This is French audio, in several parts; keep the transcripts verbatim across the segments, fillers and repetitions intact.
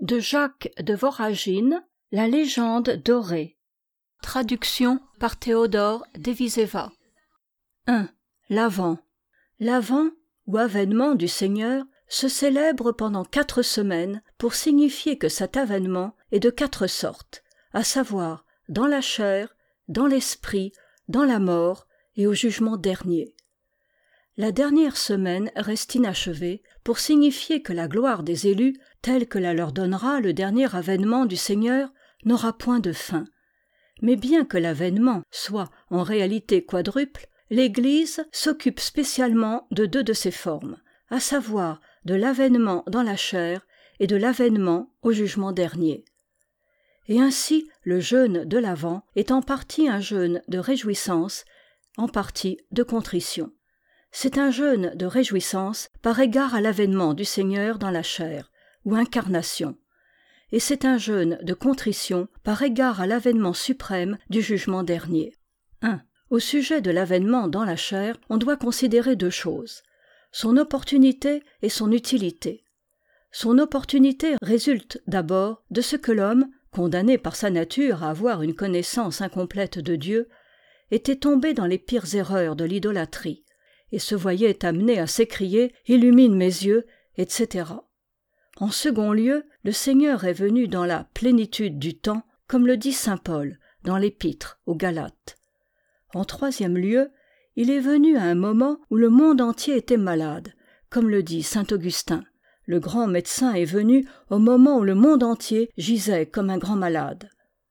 De Jacques de Voragine, La légende dorée. Traduction par Théodore Deviseva. un. L'Avent. L'Avent, ou avènement du Seigneur, se célèbre pendant quatre semaines pour signifier que cet avènement est de quatre sortes, à savoir dans la chair, dans l'esprit, dans la mort et au jugement dernier. La dernière semaine reste inachevée pour signifier que la gloire des élus, telle que la leur donnera le dernier avènement du Seigneur, n'aura point de fin. Mais bien que l'avènement soit en réalité quadruple, l'Église s'occupe spécialement de deux de ces formes, à savoir de l'avènement dans la chair et de l'avènement au jugement dernier. Et ainsi le jeûne de l'Avent est en partie un jeûne de réjouissance, en partie de contrition. C'est un jeûne de réjouissance par égard à l'avènement du Seigneur dans la chair, ou incarnation, et c'est un jeûne de contrition par égard à l'avènement suprême du jugement dernier. un. Au sujet de l'avènement dans la chair, on doit considérer deux choses, son opportunité et son utilité. Son opportunité résulte d'abord de ce que l'homme, condamné par sa nature à avoir une connaissance incomplète de Dieu, était tombé dans les pires erreurs de l'idolâtrie, et se voyait amené à s'écrier « Illumine mes yeux », et cetera. En second lieu, le Seigneur est venu dans la plénitude du temps, comme le dit saint Paul dans l'Épître aux Galates. En troisième lieu, il est venu à un moment où le monde entier était malade, comme le dit saint Augustin. Le grand médecin est venu au moment où le monde entier gisait comme un grand malade.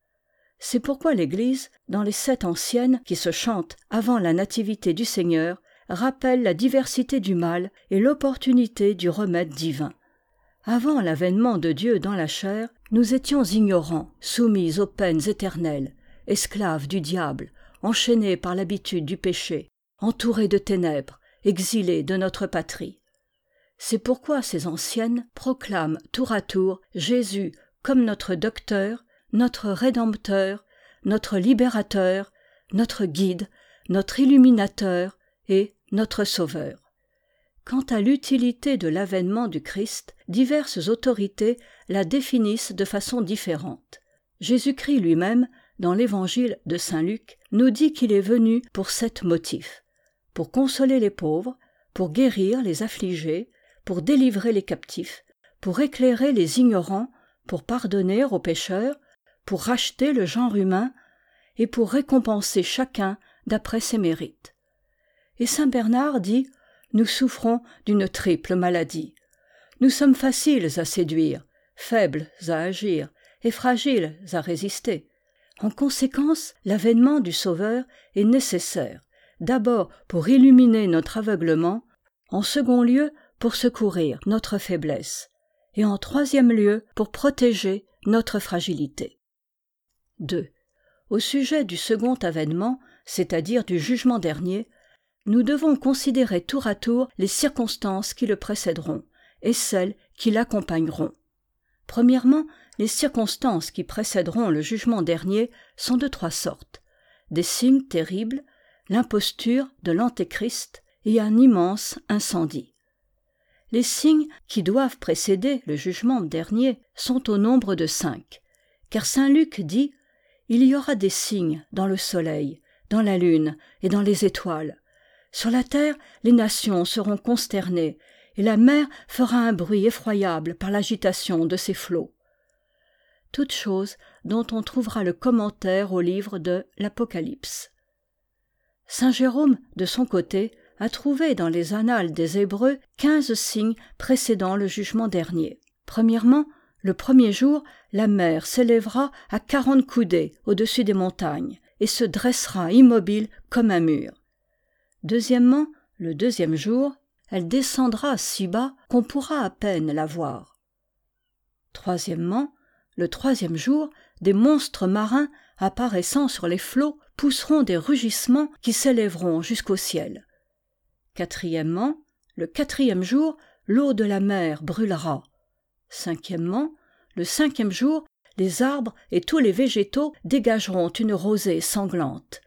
C'est pourquoi l'Église, dans les sept anciennes qui se chantent avant la nativité du Seigneur, rappelle la diversité du mal et l'opportunité du remède divin. Avant l'avènement de Dieu dans la chair, nous étions ignorants, soumis aux peines éternelles, esclaves du diable, enchaînés par l'habitude du péché, entourés de ténèbres, exilés de notre patrie. C'est pourquoi ces anciennes proclament tour à tour Jésus comme notre docteur, notre rédempteur, notre libérateur, notre guide, notre illuminateur et notre sauveur. Quant à l'utilité de l'avènement du Christ, diverses autorités la définissent de façon différente. Jésus-Christ lui-même, dans l'évangile de saint Luc, nous dit qu'il est venu pour sept motifs. Pour consoler les pauvres, pour guérir les affligés, pour délivrer les captifs, pour éclairer les ignorants, pour pardonner aux pécheurs, pour racheter le genre humain et pour récompenser chacun d'après ses mérites. Et saint Bernard dit « Nous souffrons d'une triple maladie. Nous sommes faciles à séduire, faibles à agir et fragiles à résister. En conséquence, l'avènement du Sauveur est nécessaire, d'abord pour illuminer notre aveuglement, en second lieu pour secourir notre faiblesse, et en troisième lieu pour protéger notre fragilité. deux. Au sujet du second avènement, c'est-à-dire du jugement dernier, nous devons considérer tour à tour les circonstances qui le précéderont et celles qui l'accompagneront. Premièrement, les circonstances qui précéderont le jugement dernier sont de trois sortes. Des signes terribles, l'imposture de l'Antéchrist et un immense incendie. Les signes qui doivent précéder le jugement dernier sont au nombre de cinq, car saint Luc dit « Il y aura des signes dans le soleil, dans la lune et dans les étoiles. Sur la terre, les nations seront consternées, et la mer fera un bruit effroyable par l'agitation de ses flots. » Toutes choses dont on trouvera le commentaire au livre de l'Apocalypse. Saint Jérôme, de son côté, a trouvé dans les annales des Hébreux quinze signes précédant le jugement dernier. Premièrement, le premier jour, la mer s'élèvera à quarante coudées au-dessus des montagnes et se dressera immobile comme un mur. Deuxièmement, le deuxième jour, elle descendra si bas qu'on pourra à peine la voir. Troisièmement, le troisième jour, des monstres marins apparaissant sur les flots pousseront des rugissements qui s'élèveront jusqu'au ciel. Quatrièmement, le quatrième jour, l'eau de la mer brûlera. Cinquièmement, le cinquième jour, les arbres et tous les végétaux dégageront une rosée sanglante.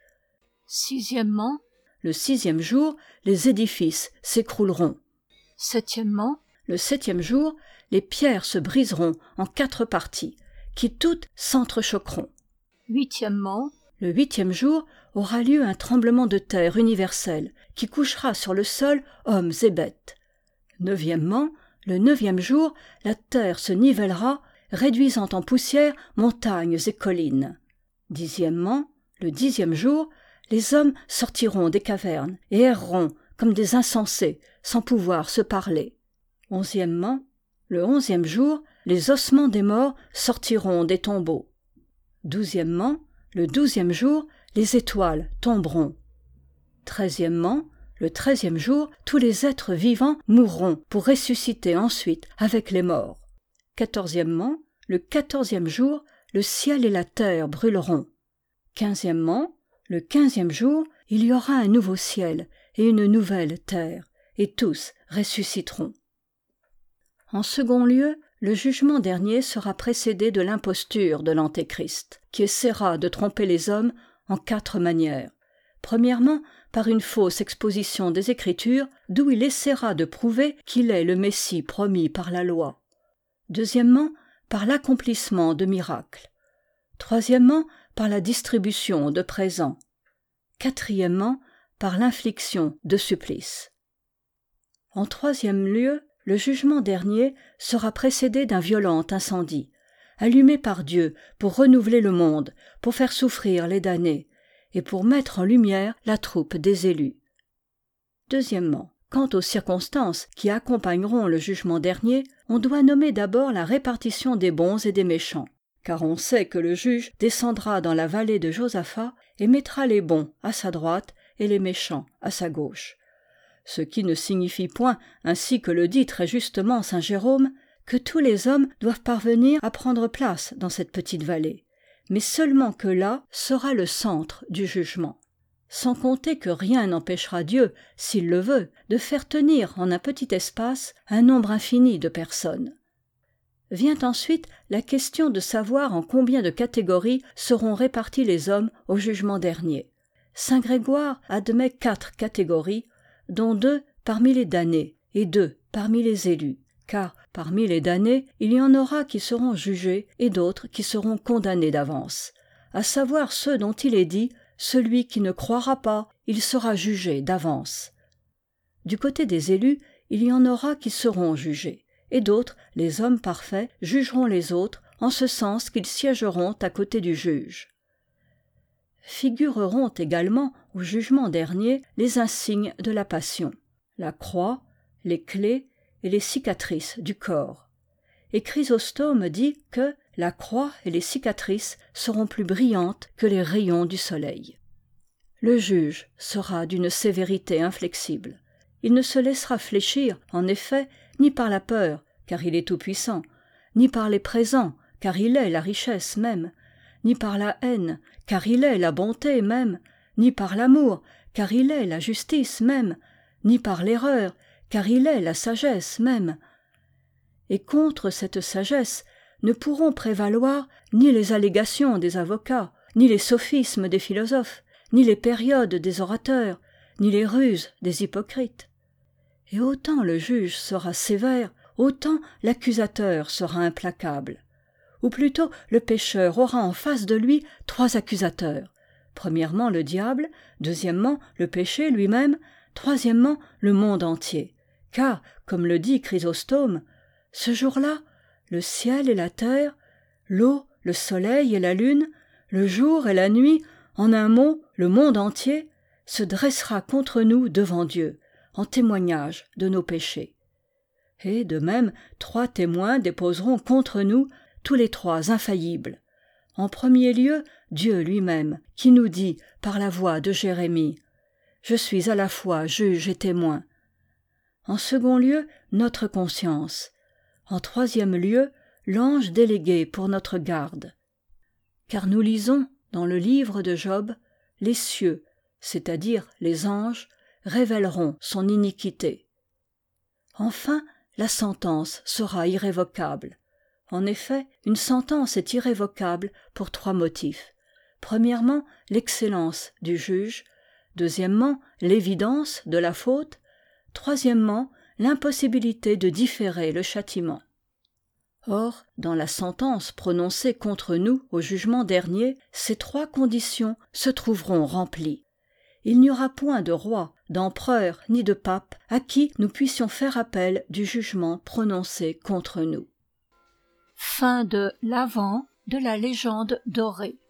Sixièmement, le sixième jour, les édifices s'écrouleront. Septièmement, Le septième jour, les pierres se briseront en quatre parties, qui toutes s'entrechoqueront. Huitièmement, le huitième jour aura lieu un tremblement de terre universel, qui couchera sur le sol hommes et bêtes. Neuvièmement, le neuvième jour, la terre se nivellera, réduisant en poussière montagnes et collines. Dixièmement, le dixième jour, les hommes sortiront des cavernes et erreront comme des insensés, sans pouvoir se parler. Onzièmement, le onzième jour, les ossements des morts sortiront des tombeaux. Douzièmement, le douzième jour, les étoiles tomberont. Treizièmement, le treizième jour, tous les êtres vivants mourront pour ressusciter ensuite avec les morts. Quatorzièmement, le quatorzième jour, le ciel et la terre brûleront. Quinzièmement, le quinzième jour, il y aura un nouveau ciel et une nouvelle terre, et tous ressusciteront. En second lieu, le jugement dernier sera précédé de l'imposture de l'Antéchrist, qui essaiera de tromper les hommes en quatre manières. Premièrement, par une fausse exposition des Écritures, d'où il essaiera de prouver qu'il est le Messie promis par la loi. Deuxièmement, par l'accomplissement de miracles. Troisièmement, par la distribution de présents. Quatrièmement, par l'infliction de supplices. En troisième lieu, le jugement dernier sera précédé d'un violent incendie, allumé par Dieu pour renouveler le monde, pour faire souffrir les damnés, et pour mettre en lumière la troupe des élus. Deuxièmement, quant aux circonstances qui accompagneront le jugement dernier, on doit nommer d'abord la répartition des bons et des méchants, car on sait que le juge descendra dans la vallée de Josaphat et mettra les bons à sa droite et les méchants à sa gauche. Ce qui ne signifie point, ainsi que le dit très justement saint Jérôme, que tous les hommes doivent parvenir à prendre place dans cette petite vallée, mais seulement que là sera le centre du jugement. Sans compter que rien n'empêchera Dieu, s'il le veut, de faire tenir en un petit espace un nombre infini de personnes. Vient ensuite la question de savoir en combien de catégories seront répartis les hommes au jugement dernier. Saint Grégoire admet quatre catégories, dont deux parmi les damnés et deux parmi les élus, car parmi les damnés, il y en aura qui seront jugés et d'autres qui seront condamnés d'avance, à savoir ceux dont il est dit « Celui qui ne croira pas, il sera jugé d'avance ». Du côté des élus, il y en aura qui seront jugés, et d'autres, les hommes parfaits, jugeront les autres, en ce sens qu'ils siégeront à côté du juge. Figureront également au jugement dernier les insignes de la passion, la croix, les clés et les cicatrices du corps. Et Chrysostome dit que la croix et les cicatrices seront plus brillantes que les rayons du soleil. Le juge sera d'une sévérité inflexible. Il ne se laissera fléchir, en effet, ni par la peur, car il est tout-puissant, ni par les présents, car il est la richesse même, ni par la haine, car il est la bonté même, ni par l'amour, car il est la justice même, ni par l'erreur, car il est la sagesse même. Et contre cette sagesse ne pourront prévaloir ni les allégations des avocats, ni les sophismes des philosophes, ni les périodes des orateurs, ni les ruses des hypocrites. Et autant le juge sera sévère, autant l'accusateur sera implacable. Ou plutôt le pécheur aura en face de lui trois accusateurs. Premièrement le diable, deuxièmement le péché lui-même, troisièmement le monde entier. Car, comme le dit Chrysostome, ce jour-là, le ciel et la terre, l'eau, le soleil et la lune, le jour et la nuit, en un mot, le monde entier, se dressera contre nous devant Dieu, en témoignage de nos péchés. Et de même, trois témoins déposeront contre nous, tous les trois infaillibles. En premier lieu, Dieu lui-même, qui nous dit, par la voix de Jérémie, « Je suis à la fois juge et témoin ». En second lieu, notre conscience. En troisième lieu, l'ange délégué pour notre garde. Car nous lisons, dans le livre de Job, les cieux, c'est-à-dire les anges, révéleront son iniquité. Enfin, la sentence sera irrévocable. En effet, une sentence est irrévocable pour trois motifs. Premièrement, l'excellence du juge. Deuxièmement, l'évidence de la faute. Troisièmement, l'impossibilité de différer le châtiment. Or, dans la sentence prononcée contre nous au jugement dernier, ces trois conditions se trouveront remplies. Il n'y aura point de roi, d'empereur ni de pape à qui nous puissions faire appel du jugement prononcé contre nous. Fin de l'Avent de la légende dorée.